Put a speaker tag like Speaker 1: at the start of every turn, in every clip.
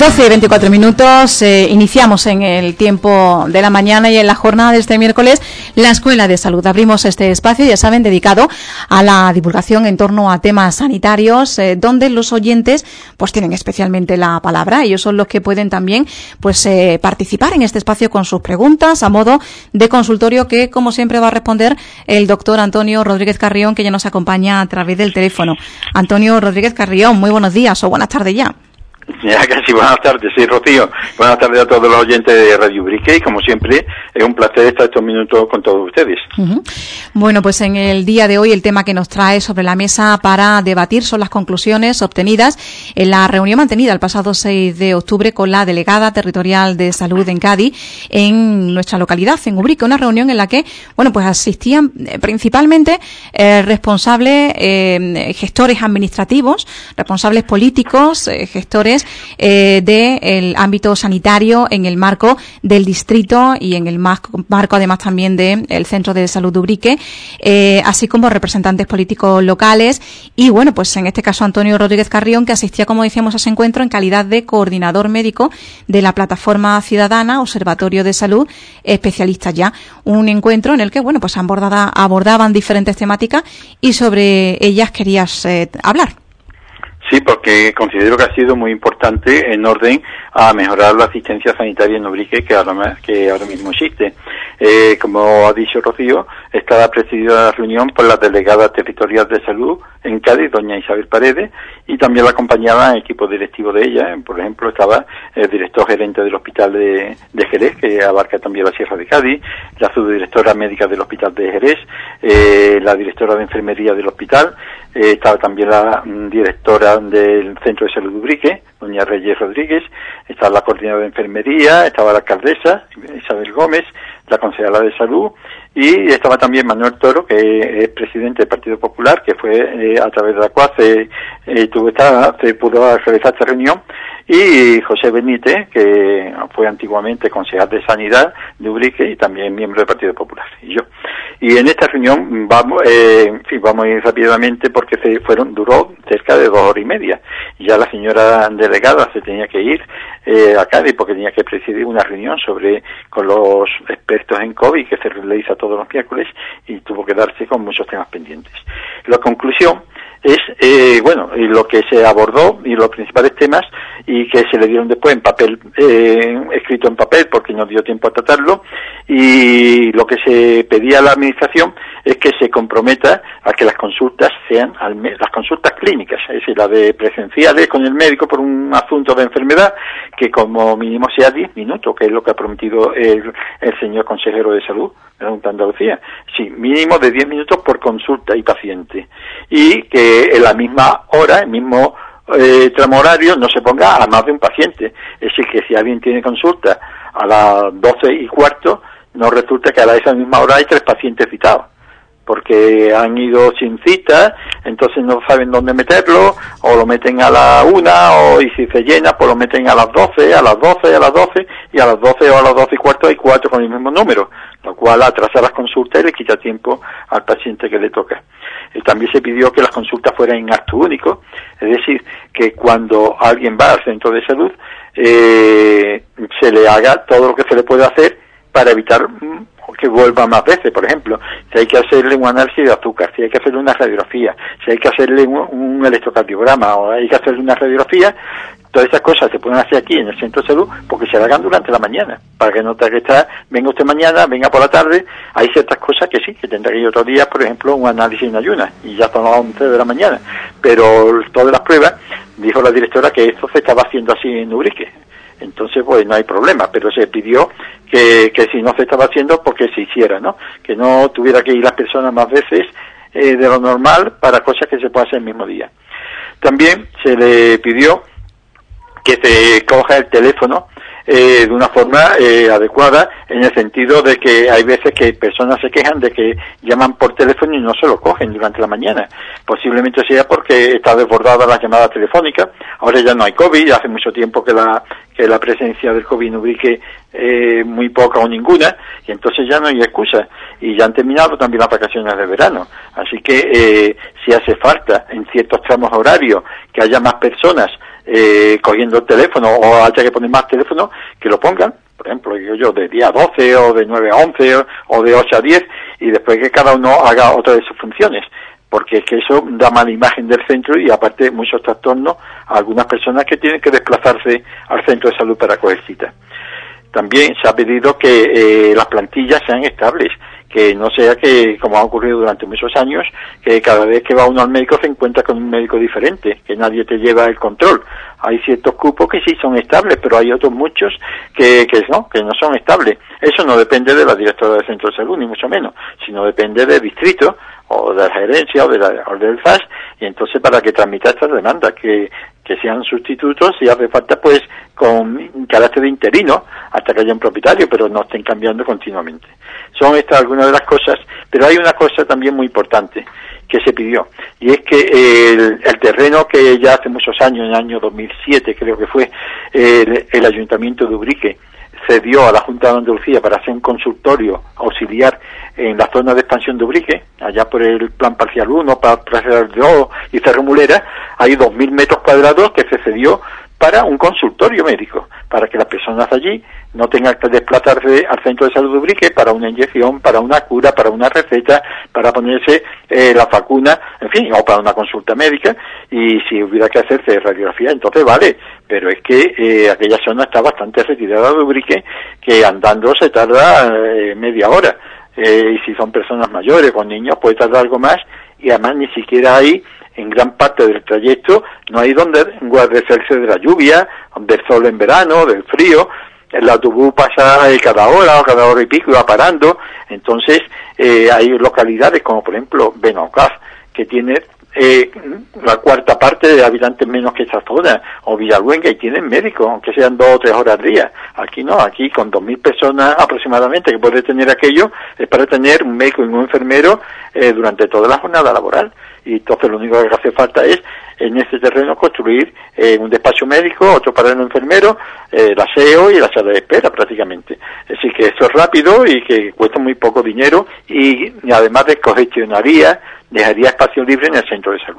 Speaker 1: 12:24 minutos, iniciamos en el tiempo de la mañana y en la jornada de este miércoles la Escuela de Salud. Abrimos este espacio, ya saben, dedicado a la divulgación en torno a temas sanitarios, donde los oyentes pues tienen especialmente la palabra. Ellos son los que pueden también pues participar en este espacio con sus preguntas a modo de consultorio que, como siempre, va a responder el doctor Antonio Rodríguez Carrión, que ya nos acompaña a través del teléfono. Antonio Rodríguez Carrión, muy buenos días o buenas tardes ya.
Speaker 2: Ya casi buenas tardes, sí, Rocío. Buenas tardes a todos los oyentes de Radio Ubrique y, como siempre, es un placer estar estos minutos con todos ustedes.
Speaker 1: Bueno, pues en el día de hoy el tema que nos trae sobre la mesa para debatir son las conclusiones obtenidas en la reunión mantenida el pasado 6 de octubre con la delegada territorial de salud en Cádiz, en nuestra localidad, en Ubrique, una reunión en la que, bueno, pues asistían principalmente responsables, gestores administrativos, responsables políticos, gestores del ámbito sanitario en el marco del distrito y en el marco además también del Centro de Salud de Ubrique, así como representantes políticos locales y, bueno, pues en este caso Antonio Rodríguez Carrión, que asistía, como decíamos, a ese encuentro en calidad de coordinador médico de la Plataforma Ciudadana Observatorio de Salud Especialistas Ya. Un encuentro en el que, bueno, pues abordaban diferentes temáticas y sobre ellas querías hablar.
Speaker 2: Sí, porque considero que ha sido muy importante en orden a mejorar la asistencia sanitaria en Ubrique que ahora mismo existe. Como ha dicho Rocío, estaba presidida la reunión por la delegada territorial de salud en Cádiz, doña Isabel Paredes, y también la acompañaba el equipo directivo de ella. Por ejemplo, estaba el director gerente del hospital de Jerez, que abarca también la Sierra de Cádiz, la subdirectora médica del hospital de Jerez, la directora de enfermería del hospital, estaba también la directora del Centro de Salud de Ubrique, doña Reyes Rodríguez, estaba la coordinadora de enfermería, estaba la alcaldesa, Isabel Gómez, la concejala de salud, y estaba también Manuel Toro, que es presidente del Partido Popular, que fue a través de la cual se pudo realizar esta reunión, y José Benítez, que fue antiguamente concejal de Sanidad de Ubrique y también miembro del Partido Popular, y yo. Y en esta reunión vamos a ir rápidamente porque duró cerca de 2 horas y media. Y ya la señora delegada se tenía que ir a Cádiz porque tenía que presidir una reunión con los expertos en COVID que se realiza todos los miércoles y tuvo que darse con muchos temas pendientes. La conclusión es, y lo que se abordó y los principales temas y que se le dieron después en papel, escrito en papel porque no dio tiempo a tratarlo, y lo que se pedía a la administración es que se comprometa a que las consultas sean las consultas clínicas, es decir, las de presenciales con el médico por un asunto de enfermedad, que como mínimo sea 10 minutos, que es lo que ha prometido el señor consejero de salud de la Junta de Andalucía. Sí, mínimo de 10 minutos por consulta y paciente. Y que en la misma hora, el mismo tramo horario, no se ponga a más de un paciente. Es decir, que si alguien tiene consulta a las 12:15, no resulta que a esa misma hora hay 3 pacientes citados, porque han ido sin cita, entonces no saben dónde meterlo, o lo meten a la 1, y si se llena, pues lo meten a las 12, a las 12, a las 12, y a las 12 o a las 12:15 hay 4 con el mismo número, lo cual atrasa las consultas y le quita tiempo al paciente que le toca. También se pidió que las consultas fueran en acto único, es decir, que cuando alguien va al centro de salud, se le haga todo lo que se le puede hacer para evitar que vuelva más veces. Por ejemplo, si hay que hacerle un análisis de azúcar, si hay que hacerle una radiografía, si hay que hacerle un electrocardiograma o hay que hacerle una radiografía, todas esas cosas se pueden hacer aquí en el centro de salud porque se hagan durante la mañana, para que no tenga que estar, venga usted mañana, venga por la tarde. Hay ciertas cosas que sí, que tendrá que ir otro día, por ejemplo, un análisis en ayunas, y ya son las 11 de la mañana. Pero todas las pruebas, dijo la directora, que esto se estaba haciendo así en Ubrique. Entonces, pues no hay problema, pero se pidió que si no se estaba haciendo, pues que se hiciera, ¿no? Que no tuviera que ir las personas más veces de lo normal para cosas que se pueden hacer el mismo día. También se le pidió que se coja el teléfono de una forma adecuada, en el sentido de que hay veces que personas se quejan de que llaman por teléfono y no se lo cogen durante la mañana. Posiblemente sea porque está desbordada las llamadas telefónicas. Ahora ya no hay COVID, hace mucho tiempo que la presencia del COVID en Ubrique muy poca o ninguna, y entonces ya no hay excusa, y ya han terminado también las vacaciones de verano. Así que si hace falta en ciertos tramos horarios que haya más personas cogiendo el teléfono, o haya que poner más teléfono, que lo pongan, por ejemplo, digo yo, de 10 a 12, o de 9 a 11, o de 8 a 10, y después que cada uno haga otra de sus funciones, porque es que eso da mala imagen del centro y aparte muchos trastornos a algunas personas que tienen que desplazarse al centro de salud para coger cita. También se ha pedido que las plantillas sean estables, que no sea que, como ha ocurrido durante muchos años, que cada vez que va uno al médico se encuentra con un médico diferente, que nadie te lleva el control. Hay ciertos cupos que sí son estables, pero hay otros muchos que no son estables. Eso no depende de la directora del centro de salud, ni mucho menos, sino depende del distrito, o de la gerencia, o del FAS, y entonces para que transmita estas demandas, que sean sustitutos, si hace falta, pues con carácter de interino, hasta que haya un propietario, pero no estén cambiando continuamente. Son estas algunas de las cosas, pero hay una cosa también muy importante que se pidió, y es que el terreno que ya hace muchos años, en el año 2007 creo que fue, el Ayuntamiento de Ubrique cedió a la Junta de Andalucía para hacer un consultorio auxiliar en la zona de expansión de Ubrique, allá por el plan parcial 1, para Plaza 2 y Cerro Mulera, hay 2.000 metros cuadrados que se cedió para un consultorio médico, para que las personas allí no tengan que desplazarse al centro de salud de Ubrique para una inyección, para una cura, para una receta, para ponerse la vacuna, en fin, o para una consulta médica, y si hubiera que hacerse radiografía, entonces vale, pero es que aquella zona está bastante retirada de Ubrique, que andando se tarda media hora, y si son personas mayores, con niños, puede tardar algo más, y además ni siquiera hay, en gran parte del trayecto, no hay donde guarecerse de la lluvia, del sol en verano, del frío. El autobús pasa cada hora o cada hora y pico y va parando. Entonces hay localidades como por ejemplo Benaucaz, que tiene la cuarta parte de habitantes menos que esa zona, o Villaluenga, y tienen médicos, aunque sean 2 o 3 horas al día. Aquí no, aquí con 2.000 personas aproximadamente que puede tener aquello, es para tener un médico y un enfermero durante toda la jornada laboral. Y entonces lo único que hace falta es en ese terreno construir un despacho médico, otro para el enfermero, el aseo y la sala de espera prácticamente. Es decir, que eso es rápido y que cuesta muy poco dinero y además descongestionaría, dejaría espacio libre en el centro de salud.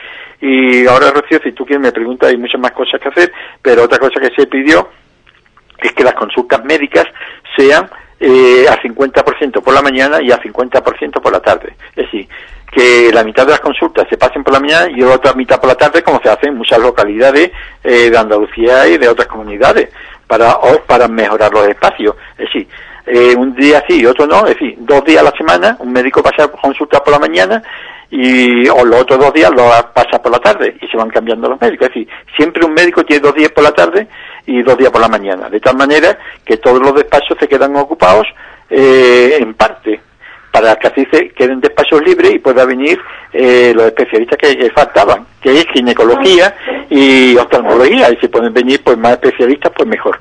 Speaker 2: Y ahora, Rocío, si tú quieres me preguntas, hay muchas más cosas que hacer, pero otra cosa que se pidió es que las consultas médicas sean a 50% por la mañana y a 50% por la tarde. Es decir, que la mitad de las consultas se pasen por la mañana y la otra mitad por la tarde, como se hace en muchas localidades de Andalucía y de otras comunidades, para mejorar los espacios. Es decir, un día sí y otro no, es decir, 2 días a la semana, un médico pasa consultas por la mañana o los otros 2 días lo pasa por la tarde y se van cambiando los médicos. Es decir, siempre un médico tiene 2 días por la tarde y 2 días por la mañana, de tal manera que todos los despachos se quedan ocupados en parte, para que así se queden despachos libres y pueda venir los especialistas que faltaban, que es ginecología y oftalmología, y si pueden venir pues más especialistas pues mejor.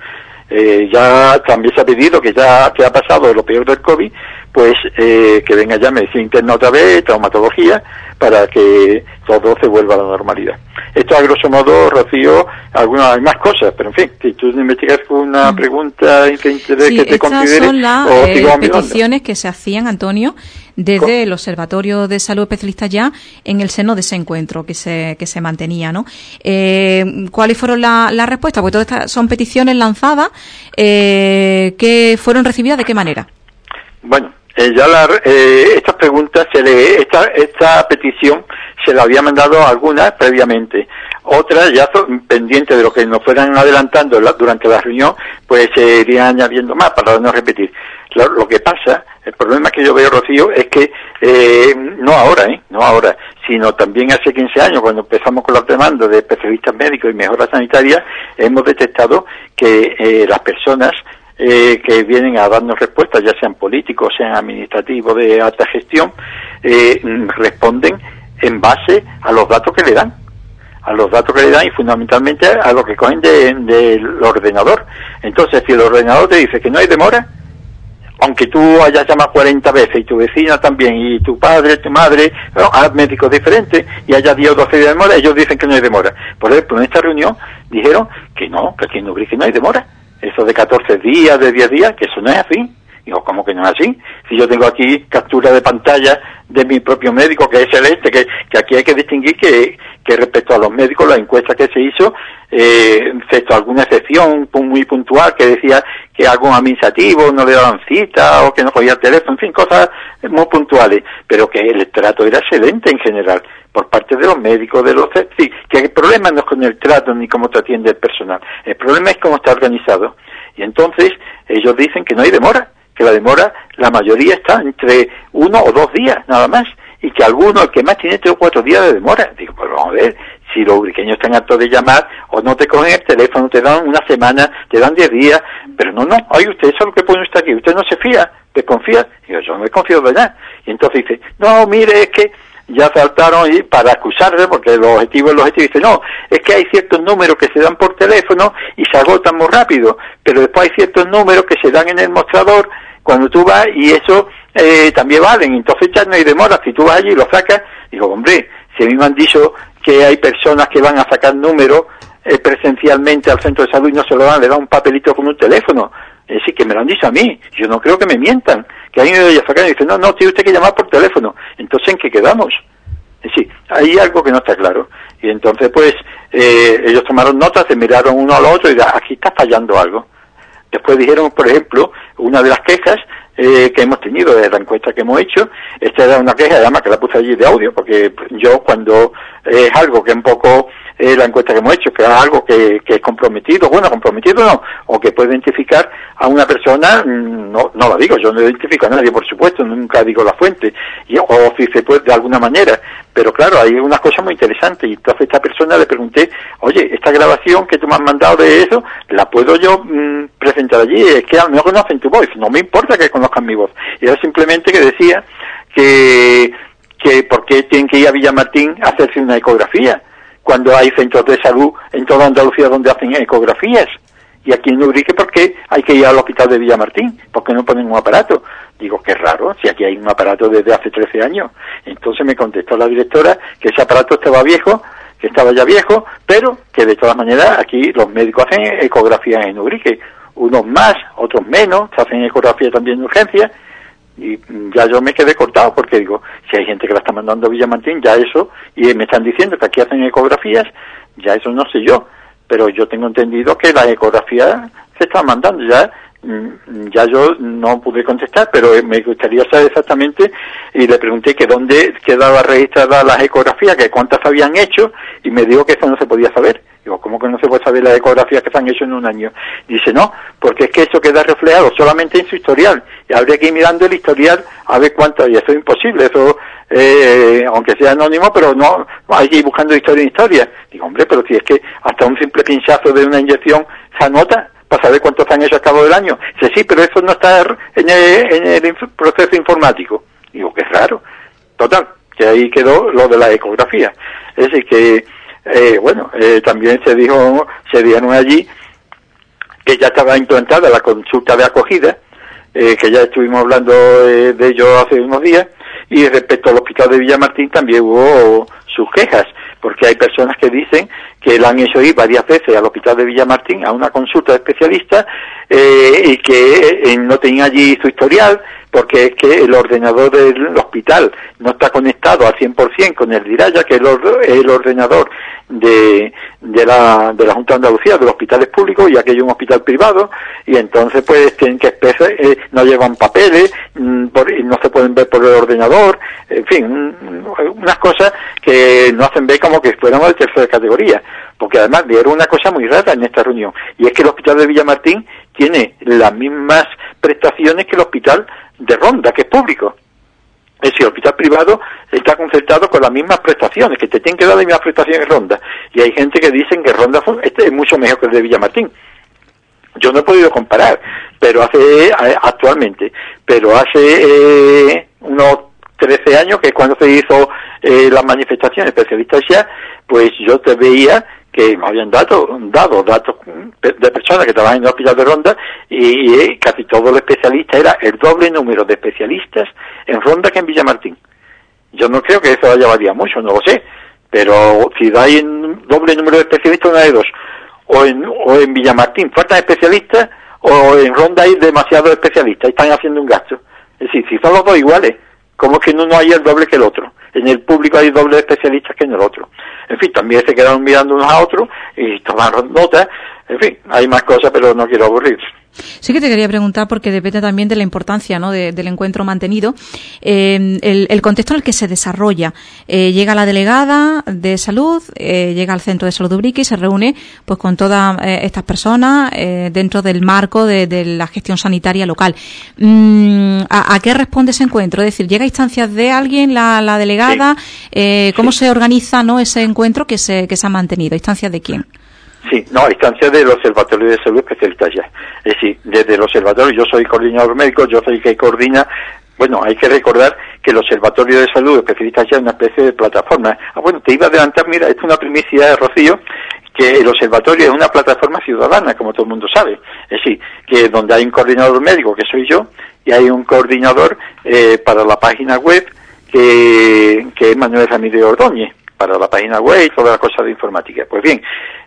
Speaker 2: Ya también se ha pedido que ya que ha pasado lo peor del COVID, pues que venga ya medicina interna otra vez, traumatología, para que todo se vuelva a la normalidad. Esto a grosso modo, Rocío, hay más cosas, pero en fin, si tú investigas una pregunta que interese, que te considere...
Speaker 1: Estas son las peticiones que se hacían, Antonio, desde el Observatorio de Salud Especialista ya en el seno de ese encuentro que se mantenía, ¿no? ¿Cuáles fueron las respuestas? Porque todas estas son peticiones lanzadas que fueron recibidas, ¿de qué manera?
Speaker 2: Bueno, estas preguntas, esta petición se la había mandado a algunas previamente. Otras ya pendientes de lo que nos fueran adelantando durante la reunión, pues se irían añadiendo más para no repetir. Lo que pasa, el problema que yo veo, Rocío, es que no ahora, sino también hace 15 años, cuando empezamos con las demandas de especialistas médicos y mejoras sanitarias, hemos detectado que las personas que vienen a darnos respuestas, ya sean políticos, sean administrativos de alta gestión, responden en base a los datos que le dan. Y fundamentalmente a lo que cogen del ordenador. Entonces, si el ordenador te dice que no hay demora, aunque tú hayas llamado 40 veces y tu vecina también, y tu padre, tu madre, a médicos diferentes, y haya 10 o 12 días de demora, ellos dicen que no hay demora. Por ejemplo, en esta reunión dijeron que no, que aquí en Ubrique no hay demora. Eso de 14 días, de 10 días, que eso no es así. Digo, ¿cómo que no es así? Si yo tengo aquí captura de pantalla de mi propio médico, que es celeste, que aquí hay que distinguir que respecto a los médicos, la encuesta que se hizo, excepto alguna excepción muy puntual que decía que algún administrativo no le daban cita o que no cogía el teléfono, en fin, cosas muy puntuales, pero que el trato era excelente en general por parte de los médicos, sí, que el problema no es con el trato ni cómo te atiende el personal, el problema es cómo está organizado. Y entonces ellos dicen que no hay demora, que la demora, la mayoría está entre 1 o 2 días, nada más, y que alguno, el que más tiene 3 o 4 días de demora. Digo, pues vamos a ver, si los ubriqueños están hartos de llamar, o no te cogen el teléfono, te dan una semana, te dan 10 días, pero no, oye, usted, eso es lo que pone usted aquí, usted no se fía, desconfía. Digo, yo no me confío de nada. Y entonces dice, no, mire, es que ya saltaron y para acusarle, porque el objetivo, dice, no, es que hay ciertos números que se dan por teléfono y se agotan muy rápido, pero después hay ciertos números que se dan en el mostrador cuando tú vas y eso también valen, entonces ya no hay demora, si tú vas allí y lo sacas, digo, hombre, si a mí me han dicho que hay personas que van a sacar números presencialmente al centro de salud y no se lo dan, le dan un papelito con un teléfono, es decir, que me lo han dicho a mí, yo no creo que me mientan, que alguien me vaya a sacar y dice, no, tiene usted que llamar por teléfono, entonces ¿en qué quedamos? Es decir, hay algo que no está claro, y entonces pues ellos tomaron notas, se miraron uno al otro y dijeron, aquí está fallando algo. Después dijeron, por ejemplo, una de las quejas que hemos tenido de la encuesta que hemos hecho, esta era una queja, además que la puse allí de audio, porque yo cuando es algo que un poco la encuesta que hemos hecho, que es algo que es comprometido, bueno, comprometido no, o que puede identificar a una persona, no la digo, yo no identifico a nadie, por supuesto, nunca digo la fuente, o si se puede de alguna manera, pero claro, hay unas cosas muy interesantes, y entonces a esta persona le pregunté, oye, esta grabación que tú me has mandado de eso, ¿la puedo yo presentar allí? Es que a lo mejor conocen tu voz, no me importa que conozcan mi voz, y era simplemente que decía que por qué tienen que ir a Villamartín a hacerse una ecografía, cuando hay centros de salud en toda Andalucía donde hacen ecografías, y aquí en Ubrique, ¿por qué hay que ir al hospital de Villamartín? ¿Por qué no ponen un aparato? Digo, qué raro, si aquí hay un aparato desde hace 13 años. Entonces me contestó la directora que ese aparato estaba ya viejo, pero que de todas maneras aquí los médicos hacen ecografías en Ubrique, unos más, otros menos, se hacen ecografías también en urgencia, y ya yo me quedé cortado, porque digo, si hay gente que la está mandando a Villamartín, ya eso, y me están diciendo que aquí hacen ecografías, ya eso no sé yo, pero yo tengo entendido que las ecografías se están mandando, ya yo no pude contestar, pero me gustaría saber exactamente, y le pregunté que dónde quedaba registrada las ecografías, que cuántas habían hecho, y me dijo que eso no se podía saber. Digo, ¿cómo que no se puede saber las ecografías que se han hecho en un año? Dice, no, porque es que eso queda reflejado solamente en su historial, y habría que ir mirando el historial a ver cuántas, y eso es imposible, eso, aunque sea anónimo, pero no, hay que ir buscando historia en historia. Digo, hombre, pero si es que hasta un simple pinchazo de una inyección se anota, para saber cuántos han hecho a cabo del año. Dice, sí, pero eso no está en el proceso informático. Digo, qué raro. Total, que ahí quedó lo de la ecografía. Es decir, que, también se dijeron allí que ya estaba implantada la consulta de acogida, que ya estuvimos hablando de ello hace unos días, y respecto al hospital de Villamartín también hubo sus quejas, porque hay personas que dicen que la han hecho ir varias veces al hospital de Villamartín a una consulta de especialista y que no tenían allí su historial, porque es que el ordenador del hospital no está conectado al 100% con el Diraya, que es el ordenador de la Junta de Andalucía, de los hospitales públicos, y aquello es un hospital privado, y entonces pues tienen que no llevan papeles, no se pueden ver por el ordenador, en fin, unas cosas que nos hacen ver como que fuéramos de tercera categoría, porque además dieron una cosa muy rara en esta reunión, y es que el hospital de Villamartín tiene las mismas prestaciones que el hospital de Ronda, que es público. Es decir, el hospital privado está concertado con las mismas prestaciones, que te tienen que dar las mismas prestaciones que Ronda. Y hay gente que dicen que Ronda es mucho mejor que el de Villamartín. Yo no he podido comparar, pero actualmente, pero hace unos 13 años, que es cuando se hizo las manifestaciones especialistas ya, pues yo te veía que me habían dado datos de personas que trabajan en el hospital de Ronda, y casi todos los especialistas, era el doble número de especialistas en Ronda que en Villamartín. Yo no creo que eso haya variado mucho, no lo sé, pero si hay un doble número de especialistas, una de dos, o en Villamartín faltan especialistas, o en Ronda hay demasiados especialistas y están haciendo un gasto. Es decir, si son los dos iguales, ¿cómo es que en uno hay el doble que el otro? En el público hay el doble de especialistas que en el otro. En fin, también se quedaron mirando unos a otros y tomaron notas. En fin, hay más cosas, pero no quiero aburrir.
Speaker 1: Sí que te quería preguntar, porque depende también de la importancia, ¿no?, del encuentro mantenido, el contexto en el que se desarrolla. Llega la delegada de salud, llega al centro de salud de Ubrique y se reúne pues con todas estas personas dentro del marco de la gestión sanitaria local. ¿A qué responde ese encuentro? Es decir, ¿llega a instancias de alguien la delegada? Sí. ¿Cómo se organiza, no, ese encuentro que se ha mantenido? ¿A instancias de quién?
Speaker 2: Sí, no, a instancia del Observatorio de Salud Especialistas ya. Es decir, desde el Observatorio, yo soy coordinador médico, yo soy el que coordina. Bueno, hay que recordar que el Observatorio de Salud Especialistas ya es una especie de plataforma. Bueno, te iba a adelantar, mira, esto es una primicia, Rocío, que el Observatorio es una plataforma ciudadana, como todo el mundo sabe. Es decir, que donde hay un coordinador médico, que soy yo, y hay un coordinador para la página web, que es Manuel Ramírez Ordóñez, para la página web y todas las cosas de informática. Pues bien,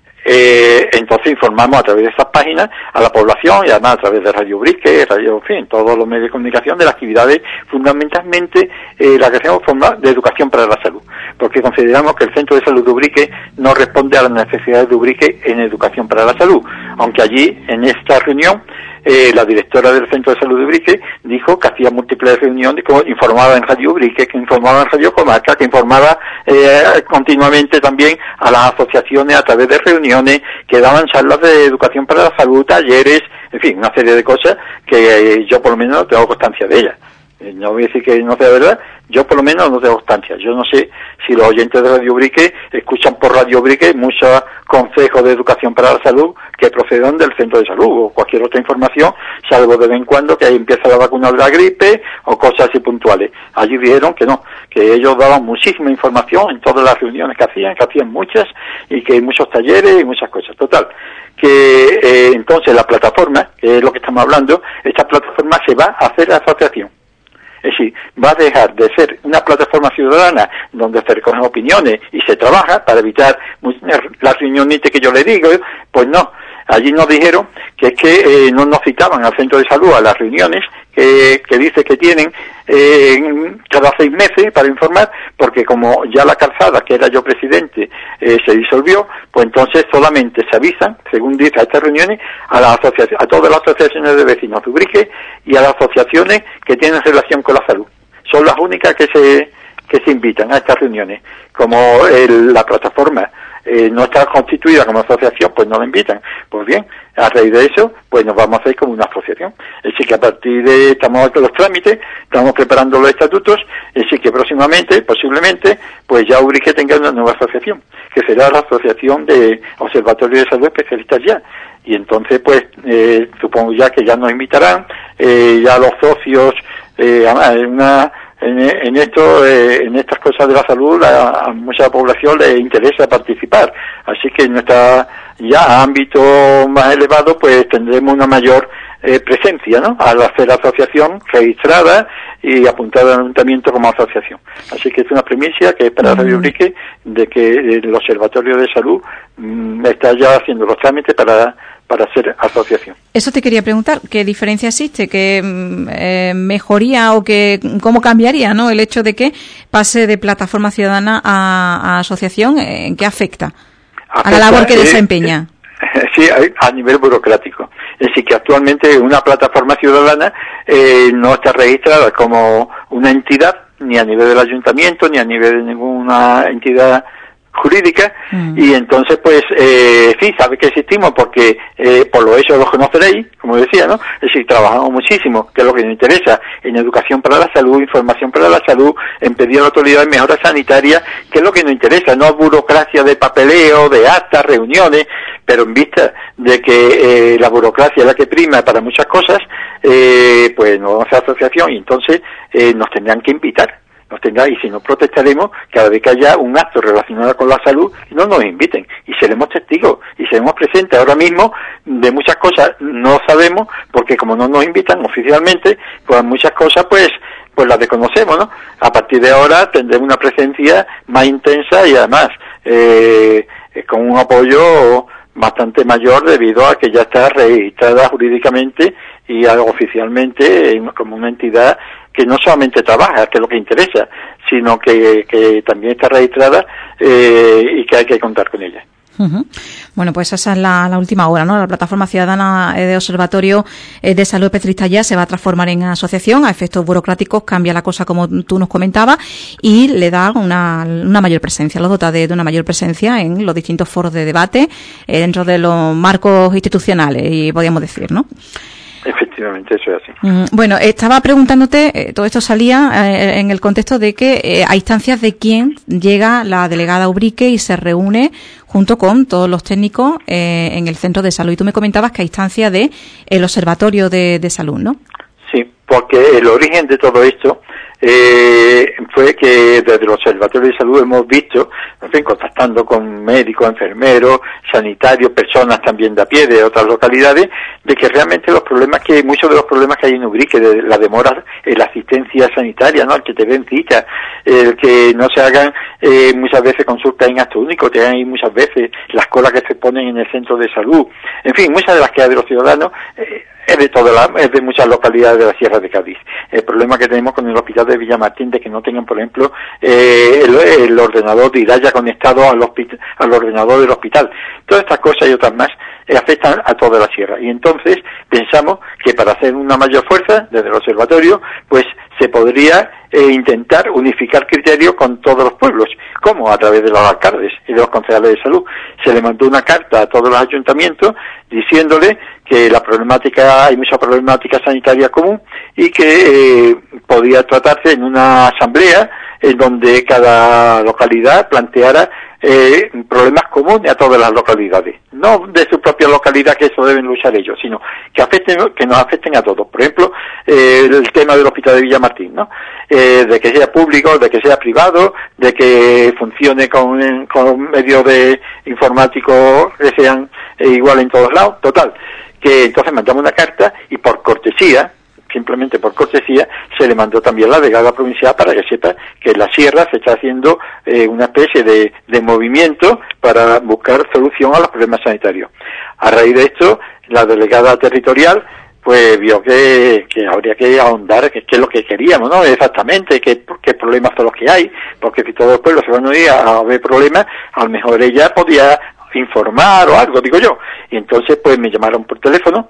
Speaker 2: entonces informamos a través de esas páginas a la población y además a través de Radio Ubrique, en fin, todos los medios de comunicación de las actividades fundamentalmente las que hacemos de educación para la salud, porque consideramos que el Centro de Salud de Ubrique no responde a las necesidades de Ubrique en educación para la salud, aunque allí en esta reunión la directora del Centro de Salud de Ubrique dijo que hacía múltiples reuniones, como informaba en Radio Ubrique, que informaba en Radio Comarca, que informaba continuamente también a las asociaciones a través de reuniones, que daban charlas de educación para la salud, talleres, en fin, una serie de cosas que yo por lo menos no tengo constancia de ellas. No voy a decir que no sea verdad, yo por lo menos no tengo constancia. Yo no sé si los oyentes de Radio Ubrique escuchan por Radio Ubrique muchos consejos de educación para la salud que proceden del centro de salud o cualquier otra información, salvo de vez en cuando que ahí empieza la vacuna de la gripe o cosas así puntuales. Allí dijeron que no, que ellos daban muchísima información en todas las reuniones que hacían muchas, y que hay muchos talleres y muchas cosas. Total, que entonces la plataforma, que es lo que estamos hablando, esta plataforma se va a hacer asociación. Es decir, va a dejar de ser una plataforma ciudadana donde se recogen opiniones y se trabaja para evitar las reuniones que yo le digo. Pues no, allí nos dijeron que es que no nos citaban al centro de salud a las reuniones que dice que tienen cada 6 meses para informar, porque como ya la calzada, que era yo presidente, se disolvió, pues entonces solamente se avisan, según dice, a estas reuniones, a todas las asociaciones de vecinos de Ubrique y a las asociaciones que tienen relación con la salud. Son las únicas que se invitan a estas reuniones. Como la plataforma no está constituida como asociación, pues no la invitan. Pues bien, a raíz de eso, pues nos vamos a hacer como una asociación. Es decir, que a partir de, estamos con los trámites, estamos preparando los estatutos, es decir, que próximamente, posiblemente, pues ya Ubrique tenga una nueva asociación, que será la Asociación de Observatorio de Salud Especialistas ya. Y entonces, pues, supongo ya que ya nos invitarán, ya los socios, en estas cosas de la salud, a mucha población le interesa participar. Así que en nuestra ya ámbito más elevado, pues tendremos una mayor presencia, ¿no?, al hacer la asociación registrada y apuntada al ayuntamiento como asociación. Así que es una primicia que es para Radio Ubrique, de que el Observatorio de Salud está ya haciendo los trámites para ser asociación.
Speaker 1: Eso te quería preguntar, ¿qué diferencia existe? ¿Qué mejoría o cómo cambiaría, ¿no?, el hecho de que pase de plataforma ciudadana a asociación? ¿En qué afecta a la labor que desempeña?
Speaker 2: Sí, a nivel burocrático. Es decir, que actualmente una plataforma ciudadana no está registrada como una entidad, ni a nivel del ayuntamiento, ni a nivel de ninguna entidad jurídica, y entonces pues sí, sabe que existimos porque por lo hecho los conoceréis, como decía, ¿no? Es decir, trabajamos muchísimo, que es lo que nos interesa, en educación para la salud, información para la salud, en pedir a la autoridad de mejora sanitaria, que es lo que nos interesa, no burocracia de papeleo, de actas, reuniones, pero en vista de que la burocracia es la que prima para muchas cosas, pues nos vamos a la asociación y entonces nos tendrán que invitar. Y si no, protestaremos cada vez que haya un acto relacionado con la salud y no nos inviten, y seremos testigos y seremos presentes. Ahora mismo de muchas cosas no sabemos, porque como no nos invitan oficialmente, pues muchas cosas pues las desconocemos, ¿no? A partir de ahora tendremos una presencia más intensa y además con un apoyo bastante mayor, debido a que ya está registrada jurídicamente y oficialmente como una entidad que no solamente trabaja, que es lo que interesa, sino que también está registrada y que hay que contar con ella.
Speaker 1: Uh-huh. Bueno, pues esa es la última hora, ¿no? La plataforma ciudadana de Observatorio de Salud Especialista Ya se va a transformar en asociación. A efectos burocráticos cambia la cosa, como tú nos comentabas, y le da una mayor presencia, lo dota de una mayor presencia en los distintos foros de debate dentro de los marcos institucionales, y podríamos decir, ¿no?
Speaker 2: Efectivamente, eso es así.
Speaker 1: Bueno, estaba preguntándote, todo esto salía en el contexto de que a instancias de quién llega la delegada Ubrique y se reúne junto con todos los técnicos en el centro de salud. Y tú me comentabas que a instancia de el Observatorio de Salud, ¿no?
Speaker 2: Sí, porque el origen de todo esto fue que desde el Observatorio de Salud hemos visto, en fin, contactando con médicos, enfermeros, sanitarios, personas también de a pie de otras localidades, de que realmente muchos de los problemas que hay en Ubrique, de la demora en la asistencia sanitaria, ¿no? El que te den cita, el que no se hagan muchas veces consultas en acto único, te hagan muchas veces las colas que se ponen en el centro de salud, en fin, muchas de las que hay de los ciudadanos, es de muchas localidades de la Sierra de Cádiz. El problema que tenemos con el hospital de Villamartín de que no tengan, por ejemplo, el ordenador de Iraya conectado al ordenador del hospital. Todas estas cosas y otras más afectan a toda la sierra. Y entonces pensamos que para hacer una mayor fuerza desde el observatorio, pues se podría intentar unificar criterios con todos los pueblos. ¿Cómo? A través de los alcaldes y de los concejales de salud. Se le mandó una carta a todos los ayuntamientos diciéndole que hay mucha problemática sanitaria común y que podía tratarse en una asamblea en donde cada localidad planteara problemas comunes a todas las localidades, no de su propia localidad, que eso deben luchar ellos, sino que nos afecten a todos. Por ejemplo, el tema del hospital de Villamartín, ¿no? De que sea público, de que sea privado, de que funcione con medios de informáticos que sean igual en todos lados, total. Que entonces mandamos una carta y por cortesía, simplemente por cortesía, se le mandó también la delegada provincial para que sepa que en la sierra se está haciendo una especie de movimiento para buscar solución a los problemas sanitarios. A raíz de esto, la delegada territorial pues vio que habría que ahondar qué es lo que queríamos, ¿no? Exactamente, qué problemas son los que hay, porque si todos los pueblos se van a unir a haber problemas, a lo mejor ella podía informar o algo, digo yo. Y entonces pues me llamaron por teléfono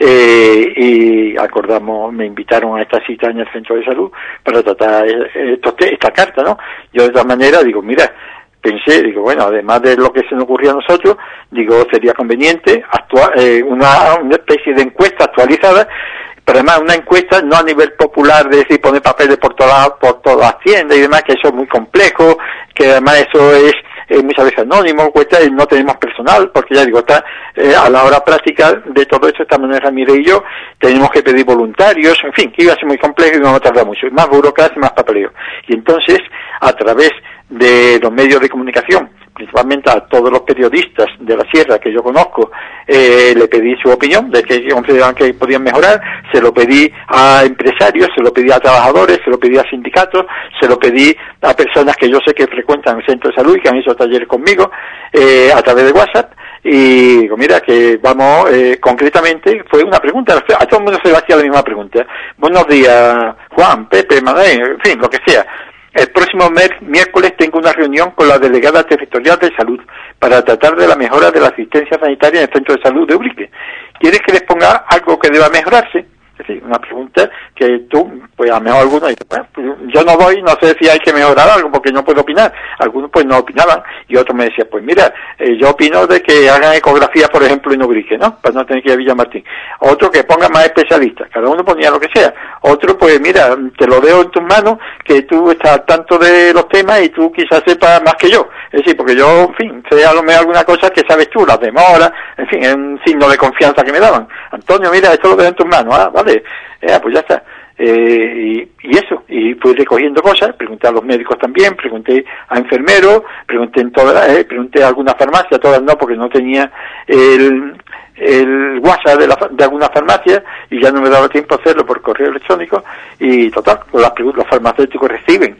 Speaker 2: y me invitaron a esta cita en el centro de salud para tratar esta carta, ¿no? Yo de todas maneras digo, mira, digo, bueno, además de lo que se nos ocurrió a nosotros, digo, sería conveniente una especie de encuesta actualizada, pero además una encuesta no a nivel popular, de decir, poner papeles por todas las tiendas y demás, que eso es muy complejo, que además eso es muchas veces anónimo, no tenemos personal, porque ya digo, está a la hora práctica de todo esto, esta manera Ramírez y yo, tenemos que pedir voluntarios, en fin, que iba a ser muy complejo y no va a tardar mucho, más burocracia y más papeleo. Y entonces, a través de los medios de comunicación, principalmente a todos los periodistas de la sierra que yo conozco, le pedí su opinión de que consideraban que podían mejorar, se lo pedí a empresarios, se lo pedí a trabajadores, se lo pedí a sindicatos, se lo pedí a personas que yo sé que frecuentan el centro de salud y que han hecho talleres conmigo, a través de WhatsApp, y digo, mira, que vamos, concretamente, fue una pregunta, a todo el mundo se le hacía la misma pregunta. Buenos días, Juan, Pepe, Manuel, en fin, lo que sea. El próximo miércoles tengo una reunión con la delegada territorial de salud para tratar de la mejora de la asistencia sanitaria en el centro de salud de Ubrique. ¿Quieres que les ponga algo que deba mejorarse? Es decir, una pregunta que tú, pues a lo mejor algunos dicen, bueno, pues yo no voy, no sé si hay que mejorar algo porque no puedo opinar. Algunos pues no opinaban y otros me decían, pues mira, yo opino de que hagan ecografías, por ejemplo, en Ubrique, ¿no? Para no tener que ir a Villamartín. Otro que pongan más especialistas, cada uno ponía lo que sea. Otro, pues mira, te lo dejo en tus manos, que tú estás al tanto de los temas y tú quizás sepas más que yo. Es decir, porque yo, en fin, sé a lo mejor alguna cosa que sabes tú, las demoras, en fin, es un signo de confianza que me daban. Antonio, mira, esto lo dejo en tus manos, vale, pues ya está. Y eso, y fui recogiendo cosas, pregunté a los médicos también, pregunté a enfermeros, pregunté a alguna farmacia, todas no, porque no tenía el WhatsApp de alguna farmacia y ya no me daba tiempo a hacerlo por correo electrónico y total, los farmacéuticos reciben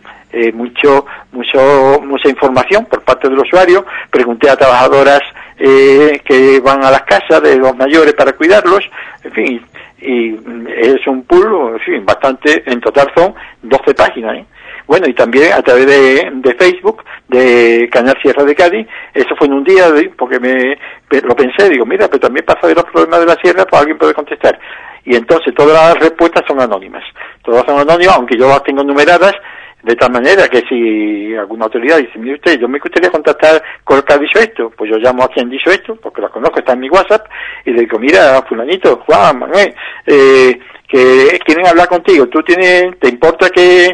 Speaker 2: mucha información por parte del usuario. Pregunté a trabajadoras que van a las casas de los mayores para cuidarlos, en fin, y es un pool, en fin, bastante, en total son 12 páginas, ¿eh? Bueno, y también a través de Facebook, de Canal Sierra de Cádiz, eso fue en un día, porque lo pensé, digo, mira, pero también pasa de los problemas de la sierra, pues alguien puede contestar. Y entonces todas las respuestas son anónimas. Todas son anónimas, aunque yo las tengo numeradas, de tal manera que si alguna autoridad dice, mire usted, yo me gustaría contactar con el que ha dicho esto, pues yo llamo a quien dicho esto, porque la conozco, está en mi WhatsApp, y le digo, mira, fulanito, Juan, Manuel, que quieren hablar contigo, ¿te importa que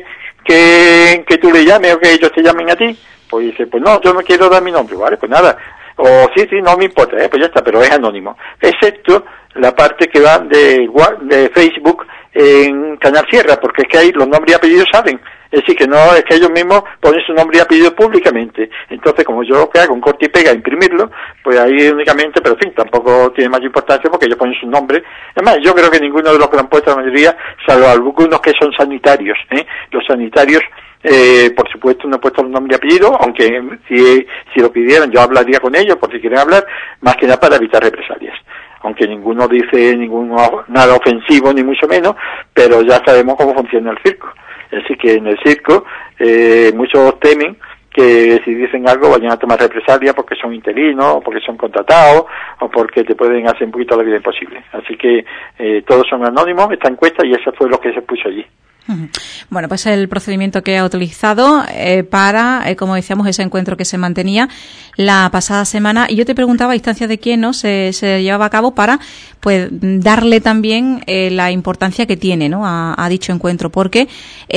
Speaker 2: tú le llames o que ellos te llamen a ti? Pues dice, pues no, yo no quiero dar mi nombre, vale, pues nada, o sí, no me importa, pues ya está, pero es anónimo, excepto la parte que va de Facebook en Canal Sierra, porque es que ahí los nombres y apellidos salen, es decir, que no es que ellos mismos ponen su nombre y apellido públicamente, entonces como yo lo que hago, con corte y pega, imprimirlo, pues ahí únicamente, pero en fin, tampoco tiene más importancia porque ellos ponen su nombre. Además, yo creo que ninguno de los que lo han puesto, la mayoría, salvo algunos que son sanitarios, los sanitarios, por supuesto no he puesto el nombre y apellido, aunque si lo pidieran yo hablaría con ellos por si quieren hablar, más que nada para evitar represalias, aunque ninguno dice nada ofensivo ni mucho menos, pero ya sabemos cómo funciona el circo. Así que en el circo muchos temen que si dicen algo vayan a tomar represalias porque son interinos, o porque son contratados, o porque te pueden hacer un poquito la vida imposible. Así que todos son anónimos, esta encuesta, y eso fue lo que se puso allí.
Speaker 1: Bueno, pues el procedimiento que ha utilizado para, como decíamos, ese encuentro que se mantenía la pasada semana. Y yo te preguntaba a instancia de quién, ¿no?, se llevaba a cabo para, pues, darle también la importancia que tiene, ¿no?, a dicho encuentro, porque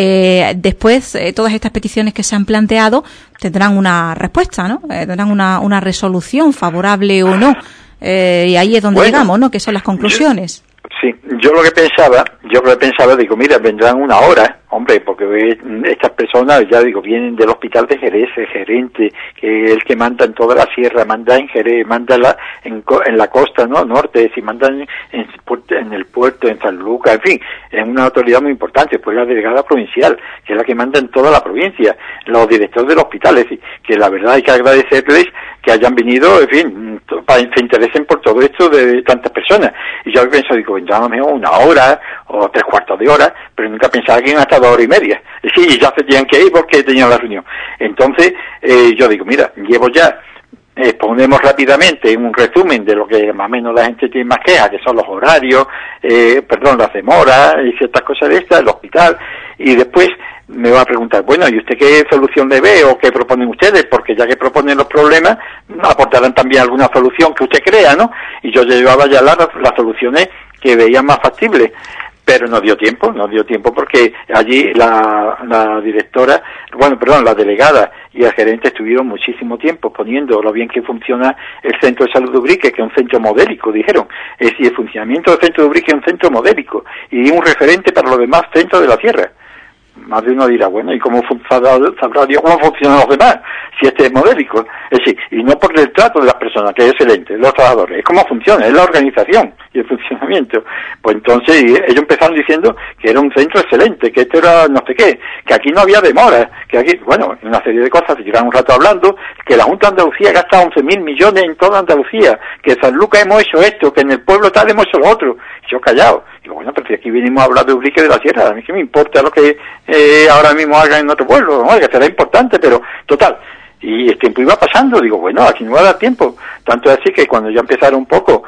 Speaker 1: después todas estas peticiones que se han planteado tendrán una respuesta, ¿no? Tendrán una resolución favorable o no. Y ahí es donde llegamos, ¿no?, que son las conclusiones.
Speaker 2: Sí, yo lo que pensaba, digo, mira, vendrán una hora, hombre, porque estas personas, ya digo, vienen del hospital de Jerez, el gerente, que es el que manda en toda la sierra, manda en Jerez, manda en la costa, ¿no?, norte, si mandan en el puerto, en San Lucas, en fin, es una autoridad muy importante, pues la delegada provincial, que es la que manda en toda la provincia, los directores del hospital, es decir, que la verdad hay que agradecerles que hayan venido, en fin, se interesen por todo esto de tantas personas. Y yo pienso, digo, vendrán a lo mejor una hora o 3/4 de hora, pero nunca pensaba que iban hasta 2 horas y media. Sí, ya se tenían que ir porque tenían la reunión. Entonces, yo digo, mira, llevo ya, ponemos rápidamente un resumen de lo que más o menos la gente tiene más quejas, que son los horarios, las demoras y ciertas cosas de estas, el hospital, y después me va a preguntar, bueno, ¿y usted qué solución le ve o qué proponen ustedes? Porque ya que proponen los problemas, aportarán también alguna solución que usted crea, ¿no? Y yo llevaba ya las soluciones que veía más factibles, pero no dio tiempo porque allí la directora, la delegada y el gerente estuvieron muchísimo tiempo poniendo lo bien que funciona el Centro de Salud de Ubrique, que es un centro modélico, dijeron. Es decir, el funcionamiento del Centro de Ubrique es un centro modélico y un referente para los demás centros de la sierra. Más de uno dirá, bueno, ¿y cómo sabrá Dios cómo funcionan los demás? Si este es modélico. Es decir, y no por el trato de las personas, que es excelente, los trabajadores, es cómo funciona, es la organización y el funcionamiento. Pues entonces ellos empezaron diciendo que era un centro excelente, que esto era no sé qué, que aquí no había demora, que aquí, una serie de cosas, se llevan un rato hablando, que la Junta de Andalucía gasta 11.000 millones en toda Andalucía, que en San Lucas hemos hecho esto, que en el pueblo tal hemos hecho lo otro. Y yo callado. Digo, bueno, pero si aquí venimos a hablar de Ubrique de la Sierra, a mí qué me importa lo que ahora mismo hagan en otro pueblo, ¿no? Que será importante, pero total. Y el tiempo iba pasando, digo, bueno, aquí no va a dar tiempo. Tanto así que cuando ya empezaron un poco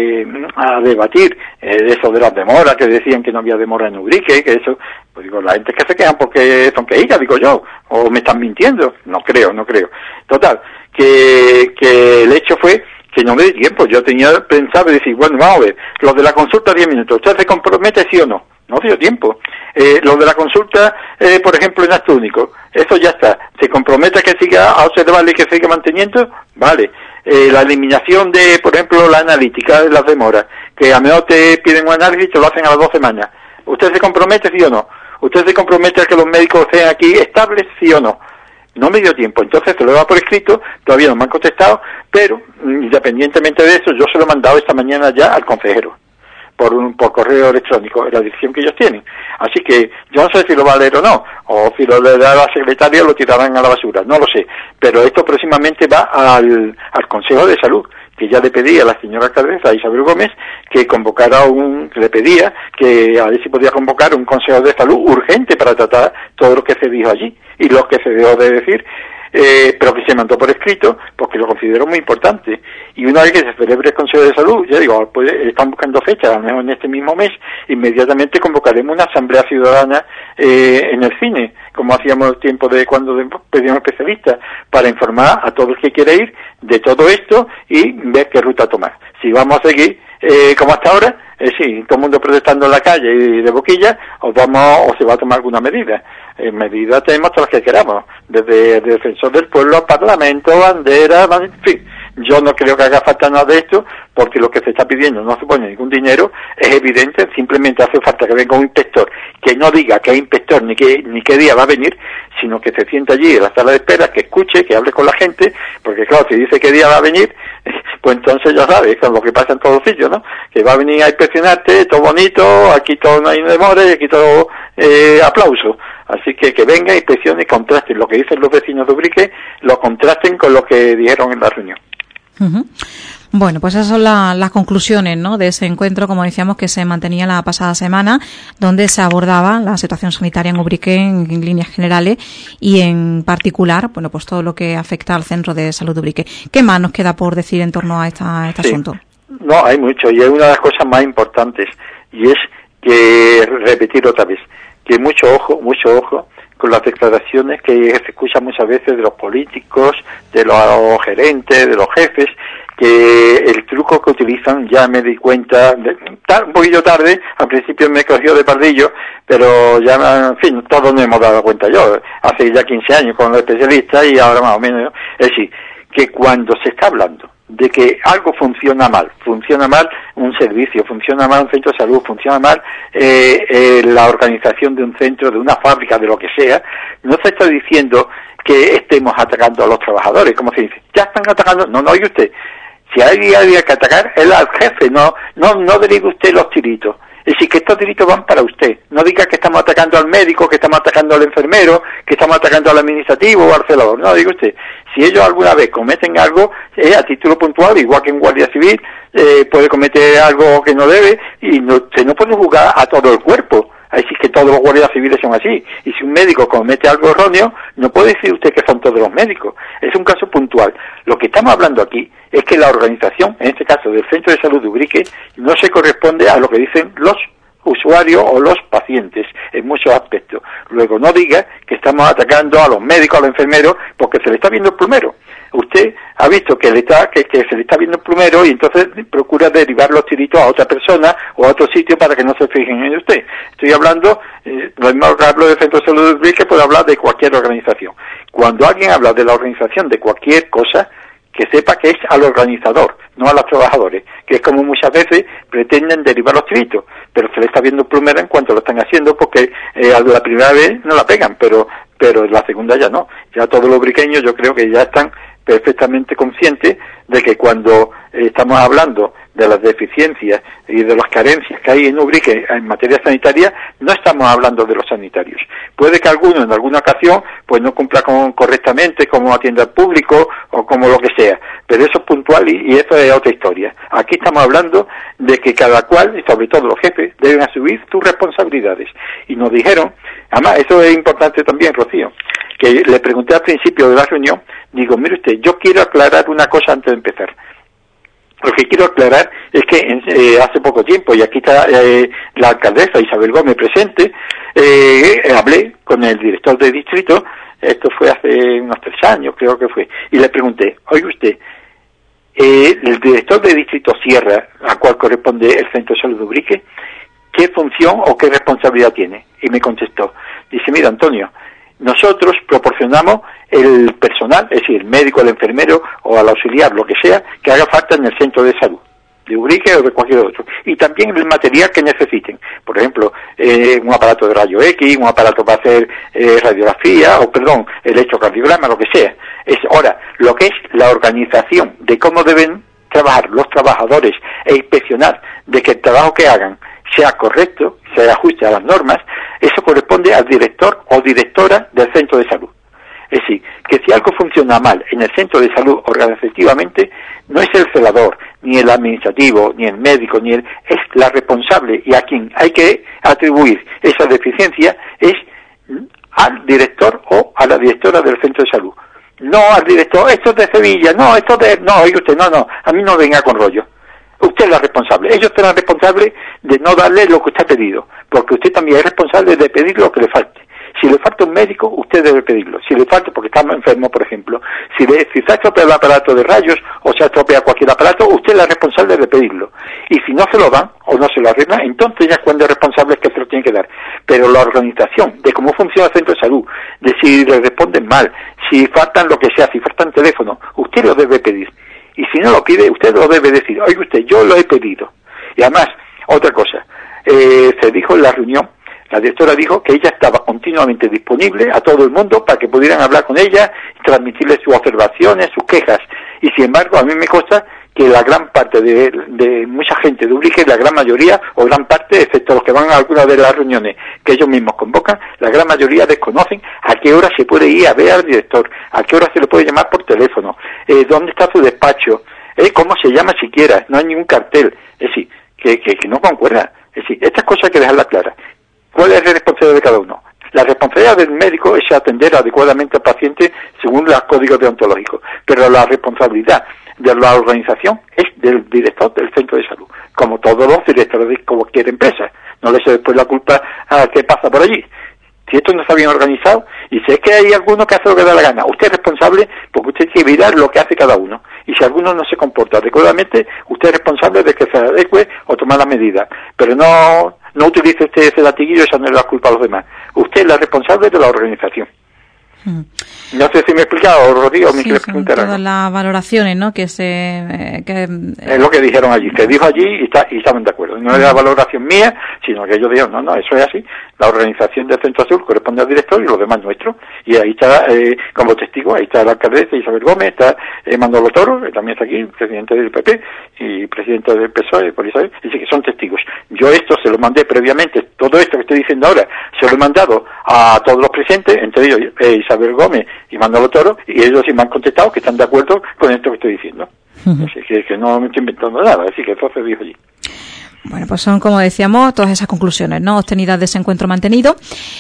Speaker 2: a debatir de eso de las demoras, que decían que no había demora en Ubrique, que eso, pues digo, la gente que se quejan porque son quejitas, digo yo, o me están mintiendo. No creo. Total, que el hecho fue que no me di tiempo. Yo tenía pensado decir, bueno, vamos a ver, los de la consulta 10 minutos, ¿usted se compromete sí o no? No dio tiempo. Los de la consulta, por ejemplo, en acto único, eso ya está. ¿Se compromete a que siga a observar y que siga manteniendo? Vale. La eliminación de, por ejemplo, la analítica de las demoras, que a menos te piden un análisis y te lo hacen a las 2 semanas. ¿Usted se compromete sí o no? ¿Usted se compromete a que los médicos sean aquí estables sí o no? No me dio tiempo, entonces se lo he dado por escrito, todavía no me han contestado, pero independientemente de eso, yo se lo he mandado esta mañana ya al consejero, por correo electrónico, en la dirección que ellos tienen. Así que yo no sé si lo va a leer o no, o si lo le da a la secretaria lo tirarán a la basura, no lo sé, pero esto próximamente va al Consejo de Salud, que ya le pedía a la señora alcaldesa Isabel Gómez que convocara que le pedía que a ver si podía convocar un consejo de salud urgente para tratar todo lo que se dijo allí y lo que se dejó de decir, pero que se mandó por escrito porque lo considero muy importante. Y una vez que se celebre el Consejo de Salud, ya digo, pues, están buscando fechas, a lo mejor en este mismo mes, inmediatamente convocaremos una asamblea ciudadana en el cine, como hacíamos tiempo de cuando pedíamos especialistas, para informar a todo el que quiera ir de todo esto y ver qué ruta tomar. Si vamos a seguir como hasta ahora, sí, todo el mundo protestando en la calle y de boquilla, o se va a tomar alguna medida. Medidas tenemos todas las que queramos, desde el defensor del pueblo, parlamento, bandera, en fin. Yo no creo que haga falta nada de esto, porque lo que se está pidiendo no supone ningún dinero, es evidente, simplemente hace falta que venga un inspector, que no diga que hay inspector ni qué día va a venir, sino que se sienta allí en la sala de espera, que escuche, que hable con la gente, porque claro, si dice qué día va a venir, pues entonces ya sabes, con lo que pasa en todos los sitios, ¿no? Que va a venir a inspeccionarte, todo bonito, aquí todo no hay demora y aquí todo aplauso. Así que venga, inspeccione y contrasten lo que dicen los vecinos de Ubrique, lo contrasten con lo que dijeron en la reunión.
Speaker 1: Uh-huh. Bueno, pues esas son las conclusiones, ¿no?, de ese encuentro, como decíamos, que se mantenía la pasada semana, donde se abordaba la situación sanitaria en Ubrique en líneas generales y en particular, bueno, pues todo lo que afecta al Centro de Salud de Ubrique. ¿Qué más nos queda por decir en torno a este asunto? No, hay mucho, y es una de las cosas más importantes, y es que, repetir otra vez, que mucho ojo con las declaraciones que se escuchan muchas veces de los políticos, de los gerentes, de los jefes, que el truco que utilizan, ya me di cuenta, un poquillo tarde, al principio me cogió de pardillo, pero ya, en fin, todos nos hemos dado cuenta yo, hace ya 15 años con los especialistas y ahora más o menos, es decir, que cuando se está hablando de que algo funciona mal un servicio, funciona mal un centro de salud, funciona mal la organización de un centro, de una fábrica, de lo que sea, no se está diciendo que estemos atacando a los trabajadores, como se dice, ya están atacando, no oye usted, si alguien había que atacar es al jefe, no derive usted los tiritos. Es decir, que estos delitos van para usted. No diga que estamos atacando al médico, que estamos atacando al enfermero, que estamos atacando al administrativo o al celador. No, diga usted. Si ellos alguna vez cometen algo, a título puntual, igual que en Guardia Civil, puede cometer algo que no debe y se no puede juzgar a todo el cuerpo. Es decir, que todos los guardias civiles son así. Y si un médico comete algo erróneo, no puede decir usted que son todos los médicos. Es un caso puntual. Lo que estamos hablando aquí es que la organización, en este caso del Centro de Salud de Ubrique, no se corresponde a lo que dicen los usuarios o los pacientes en muchos aspectos. Luego no diga que estamos atacando a los médicos, a los enfermeros, porque se le está viendo el plumero. Usted ha visto que se le está viendo el plumero y entonces procura derivar los tiritos a otra persona o a otro sitio para que no se fijen en usted. Estoy hablando, lo mismo que hablo del Centro de Salud de Ubrique, puedo hablar de cualquier organización. Cuando alguien habla de la organización de cualquier cosa, que sepa que es al organizador, no a los trabajadores, que es como muchas veces pretenden derivar los tiritos, pero se le está viendo plumero en cuanto lo están haciendo, porque la primera vez no la pegan, pero la segunda ya no. Ya todos los ubriqueños yo creo que ya están perfectamente conscientes de que cuando estamos hablando de las deficiencias y de las carencias que hay en Ubrique en materia sanitaria, no estamos hablando de los sanitarios. Puede que alguno en alguna ocasión pues no cumpla correctamente como atiende al público o como lo que sea, pero eso es puntual y eso es otra historia. Aquí estamos hablando de que cada cual, y sobre todo los jefes, deben asumir sus responsabilidades. Y nos dijeron, además eso es importante también, Rocío, que le pregunté al principio de la reunión, digo, mire usted, yo quiero aclarar una cosa antes de empezar. Lo que quiero aclarar es que hace poco tiempo, y aquí está la alcaldesa Isabel Gómez presente, hablé con el director de distrito, esto fue hace unos 3 años, creo que fue, y le pregunté, oye usted, el director de distrito Sierra, a cual corresponde el Centro de Salud de Ubrique, ¿qué función o qué responsabilidad tiene? Y me contestó, dice, mira Antonio, nosotros proporcionamos el personal, es decir, el médico, el enfermero o al auxiliar, lo que sea, que haga falta en el centro de salud, de Ubrique o de cualquier otro. Y también el material que necesiten. Por ejemplo, un aparato de rayo X, un aparato para hacer radiografía, electrocardiograma, lo que sea. Ahora, lo que es la organización de cómo deben trabajar los trabajadores e inspeccionar de que el trabajo que hagan sea correcto, se ajuste a las normas, eso corresponde al director o directora del centro de salud.
Speaker 2: Es decir, que si algo funciona mal en el centro de salud organizativamente, no es el celador, ni el administrativo, ni el médico, es la responsable, y a quien hay que atribuir esa deficiencia es al director o a la directora del centro de salud. No al director, esto es de Sevilla, no, oiga usted, no, a mí no venga con rollo. Usted es la responsable, ellos serán responsables de no darle lo que usted ha pedido, porque usted también es responsable de pedir lo que le falte. Si le falta un médico, usted debe pedirlo. Si le falta porque está enfermo, por ejemplo, si se ha estropeado el aparato de rayos o se ha estropeado cualquier aparato, usted es la responsable de pedirlo. Y si no se lo dan o no se lo arreglan, entonces ya es cuando es responsable es que se lo tiene que dar. Pero la organización de cómo funciona el centro de salud, de si le responden mal, si faltan lo que sea, si faltan teléfonos, usted lo debe pedir. Y si no lo pide, usted lo debe decir. Oiga usted, yo lo he pedido. Y además, otra cosa, se dijo en la reunión, la directora dijo que ella estaba continuamente disponible a todo el mundo para que pudieran hablar con ella, transmitirle sus observaciones, sus quejas. Y sin embargo, a mí me consta que la gran parte de mucha gente de Ubrique, la gran mayoría, o gran parte, excepto los que van a algunas de las reuniones que ellos mismos convocan, la gran mayoría desconocen a qué hora se puede ir a ver al director, a qué hora se le puede llamar por teléfono, dónde está su despacho, cómo se llama siquiera, no hay ningún cartel. Es decir, que no concuerda. Es decir, estas cosas hay que dejarlas claras. ¿Cuál es la responsabilidad de cada uno? La responsabilidad del médico es atender adecuadamente al paciente según los códigos deontológicos, pero la responsabilidad de la organización es del director del centro de salud, como todos los directores de cualquier empresa. No le eche después la culpa a qué pasa por allí. Si esto no está bien organizado, y si es que hay alguno que hace lo que da la gana, usted es responsable porque usted tiene que mirar lo que hace cada uno. Y si alguno no se comporta adecuadamente, usted es responsable de que se adecue o tomar las medidas. Pero no utilice usted ese latiguillo y echándole la culpa a los demás. Usted es la responsable de la organización. No sé si me he explicado, Rodrigo, o me quieres preguntar algo.
Speaker 1: Todas las valoraciones, ¿no? Es
Speaker 2: lo que dijeron allí, se dijo allí y estaban de acuerdo. No era la valoración mía, sino que ellos dijeron, no, eso es así. La organización del Centro Azul corresponde al director y los demás nuestros. Y ahí está, como testigo, ahí está la alcaldesa Isabel Gómez, está Manolo Toro, que también está aquí, presidente del PP y presidente del PSOE, por Isabel, dice que son testigos. Yo esto se lo mandé previamente, todo esto que estoy diciendo ahora, se lo he mandado a todos los presentes, entre ellos Isabel Gómez y Manolo Toro, y ellos sí me han contestado que están de acuerdo con esto que estoy diciendo. Así que no me estoy inventando nada, así que eso se dijo allí.
Speaker 1: Bueno, pues son, como decíamos, todas esas conclusiones, ¿no?, obtenidas de ese encuentro mantenido.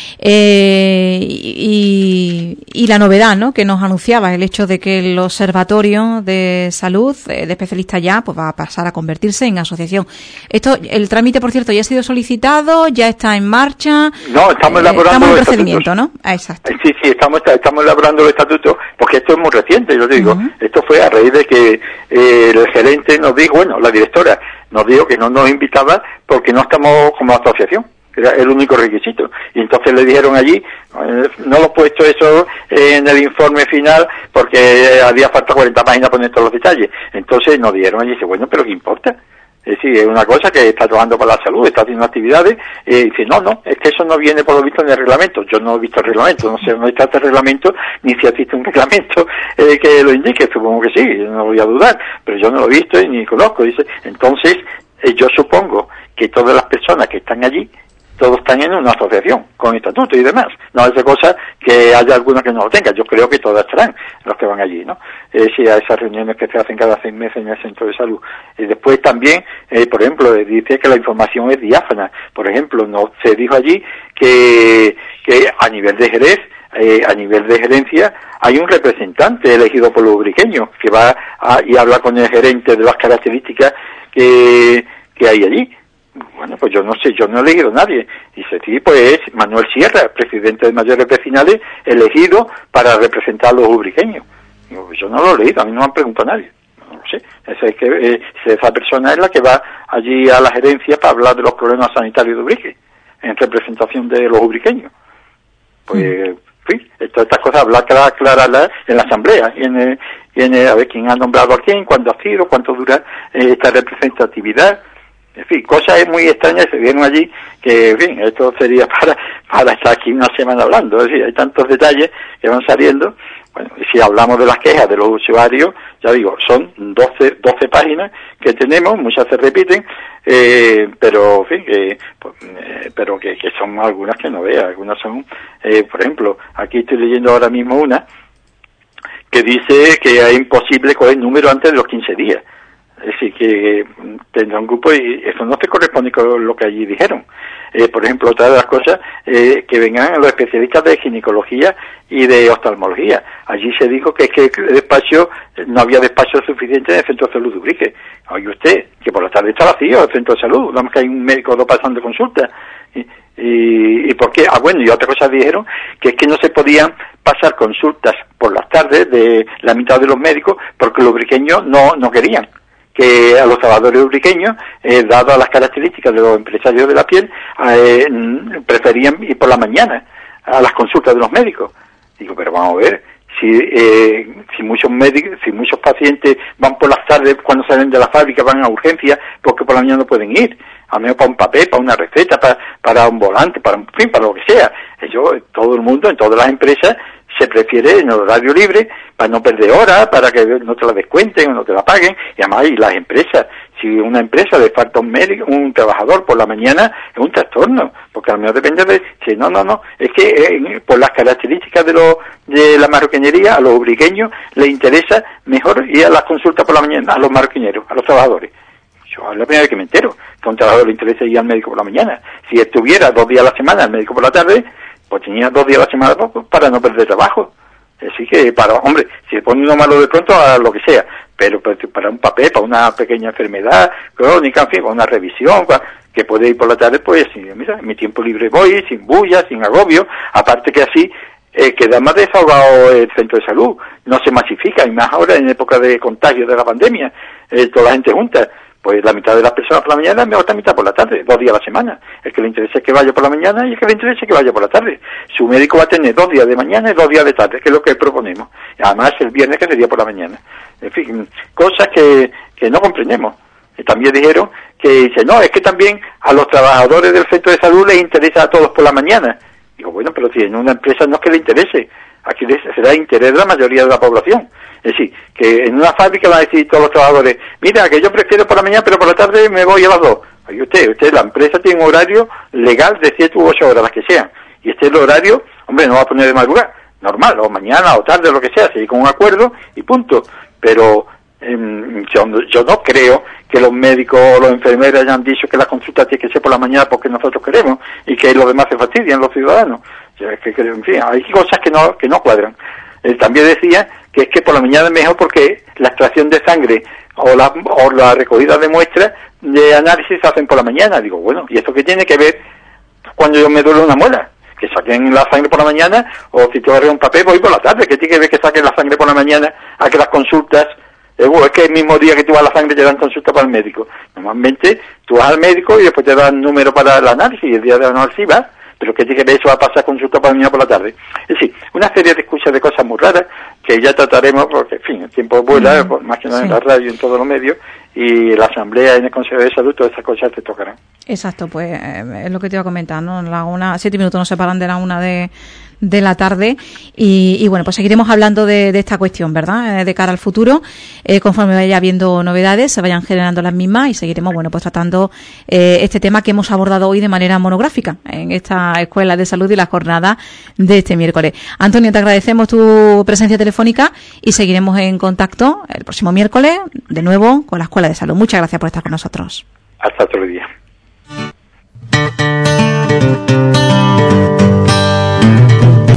Speaker 1: Y la novedad, ¿no?, que nos anunciaba, el hecho de que el Observatorio de Salud de especialistas ya pues va a pasar a convertirse en asociación. Esto, el trámite, por cierto, ya ha sido solicitado, ya está en marcha.
Speaker 2: No, estamos elaborando
Speaker 1: estamos en
Speaker 2: los
Speaker 1: procedimiento,
Speaker 2: estatutos.
Speaker 1: ¿no? Exacto.
Speaker 2: Sí, estamos elaborando los estatutos, porque esto es muy reciente, yo digo. Esto fue a raíz de que el gerente nos dijo, bueno, la directora nos dijo que no nos invitaba porque no estamos como asociación, era el único requisito. Y entonces le dijeron allí, no lo he puesto eso en el informe final porque había falta 40 páginas para poner todos los detalles. Entonces nos dijeron allí, dice, bueno, pero ¿qué importa? Es decir, es una cosa que está trabajando para la salud, está haciendo actividades, y dice, no, es que eso no viene por lo visto en el reglamento. Yo no he visto el reglamento, no sé, no está este reglamento, ni si existe un reglamento que lo indique, supongo que sí, no voy a dudar, pero yo no lo he visto y ni conozco, dice. Entonces, yo supongo que todas las personas que están allí, todos están en una asociación, con estatuto y demás. No es de cosa que haya alguna que no lo tenga. Yo creo que todas estarán, los que van allí, ¿no? Sí, a esas reuniones que se hacen cada 6 meses en el centro de salud. Y después también, por ejemplo, dice que la información es diáfana. Por ejemplo, no se dijo allí que a nivel de Jerez, a nivel de gerencia, hay un representante elegido por los ubriqueños que va y habla con el gerente de las características que hay allí. Bueno, pues yo no sé, yo no he elegido a nadie. Dice, sí, pues es Manuel Sierra, presidente de Mayores Vecinales, elegido para representar a los ubriqueños. Digo, pues yo no lo he leído, a mí no me han preguntado a nadie. No lo sé. Esa persona es la que va allí a la gerencia para hablar de los problemas sanitarios de Ubrique, en representación de los ubriqueños. Pues, estas cosas aclararlas en la asamblea, y a ver quién ha nombrado a quién, cuándo ha sido, cuánto dura esta representatividad. En fin, cosas muy extrañas se vieron allí que, en fin, esto sería para estar aquí una semana hablando. Es decir, hay tantos detalles que van saliendo. Bueno, y si hablamos de las quejas de los usuarios, ya digo, son 12 páginas que tenemos, muchas se repiten, pero, en fin, que son algunas que no vea. Algunas son, por ejemplo, aquí estoy leyendo ahora mismo una que dice que es imposible coger número antes de los 15 días. Es decir, que tendrá un grupo y eso no se corresponde con lo que allí dijeron. Por ejemplo, otra de las cosas, que vengan los especialistas de ginecología y de oftalmología. Allí se dijo que es que el despacho, no había despacho suficiente en el centro de salud de Ubrique. Oye usted, que por la tarde está vacío el centro de salud, nada más que hay un médico pasando consulta. ¿Y por qué? Bueno, y otra cosa dijeron, que es que no se podían pasar consultas por las tardes de la mitad de los médicos, porque los ubriqueños no querían. Que a los trabajadores ubriqueños, dado las características de los empresarios de la piel, preferían ir por la mañana a las consultas de los médicos. Digo, pero vamos a ver, si muchos pacientes van por las tardes, cuando salen de la fábrica van a urgencias, porque por la mañana no pueden ir, a menos para un papel, para una receta, para un volante, para lo que sea. Todo el mundo, en todas las empresas, se prefiere en el horario libre para no perder horas, para que no te la descuenten o no te la paguen. Y además, y las empresas, si una empresa le falta un trabajador por la mañana, es un trastorno, porque a lo mejor depende de... Si no, es que por las características de la marroquinería, a los ubriqueños les interesa mejor ir a las consultas por la mañana, a los marroquineros, a los trabajadores. Yo es la primera vez que me entero que a un trabajador le interesa ir al médico por la mañana. Si estuviera 2 días a la semana, el médico por la tarde, pues tenía 2 días a la semana para no perder trabajo. Así que, hombre, si se pone uno malo de pronto, a lo que sea, pero para un papel, para una pequeña enfermedad crónica, en fin, para una revisión, que puede ir por la tarde, pues, mira, en mi tiempo libre voy, sin bulla, sin agobio, aparte que así, queda más desahogado el centro de salud, no se masifica, y más ahora en época de contagio de la pandemia, toda la gente junta. Pues la mitad de las personas por la mañana, mejor la mitad por la tarde, 2 días a la semana. El que le interesa es que vaya por la mañana y el que le interesa es que vaya por la tarde. Su médico va a tener 2 días de mañana y 2 días de tarde, que es lo que proponemos. Y además el viernes que sería por la mañana. En fin, cosas que no comprendemos. Y también dijeron que dice, no, es que también a los trabajadores del centro de salud les interesa a todos por la mañana. Digo, bueno, pero si en una empresa no es que le interese, aquí será interés de la mayoría de la población. Es decir, que en una fábrica van a decir todos los trabajadores, mira, que yo prefiero por la mañana, pero por la tarde me voy a las 2. Oye, usted, la empresa tiene un horario legal de 7 u 8 horas, las que sean. Y el horario, hombre, no va a poner de madrugada, normal, o mañana, o tarde, lo que sea, se llega con un acuerdo y punto. Pero yo no creo que los médicos o los enfermeros hayan dicho que la consulta tiene que ser por la mañana porque nosotros queremos y que los demás se fastidian, los ciudadanos. O sea, en fin, hay cosas que no cuadran. También decía que es que por la mañana es mejor porque la extracción de sangre o la recogida de muestras de análisis se hacen por la mañana. Digo, bueno, ¿y esto qué tiene que ver cuando yo me duele una muela? Que saquen la sangre por la mañana, o si tú agarras un papel, voy por la tarde. ¿Qué tiene que ver que saquen la sangre por la mañana a que las consultas? Es que el mismo día que tú vas a la sangre te dan consulta para el médico. Normalmente tú vas al médico y después te dan número para el análisis y el día de análisis vas. Pero que tiene que ver eso va a pasar consulta para mañana por la tarde. Es decir, una serie de escuchas de cosas muy raras que ya trataremos, porque, en fin, el tiempo vuela, más que nada en la radio y en todos los medios, y la Asamblea en el Consejo de Salud, todas esas cosas te tocarán.
Speaker 1: Exacto, pues es lo que te iba a comentar, ¿no? 7 minutos nos separan de la 1 de la tarde y bueno, pues seguiremos hablando de esta cuestión, ¿verdad? De cara al futuro, conforme vaya habiendo novedades, se vayan generando las mismas y seguiremos, bueno, pues tratando este tema que hemos abordado hoy de manera monográfica en esta Escuela de Salud y la jornada de este miércoles. Antonio, te agradecemos tu presencia telefónica y seguiremos en contacto el próximo miércoles, de nuevo, con la Escuela de Salud. Muchas gracias por estar con nosotros.
Speaker 2: Hasta otro día.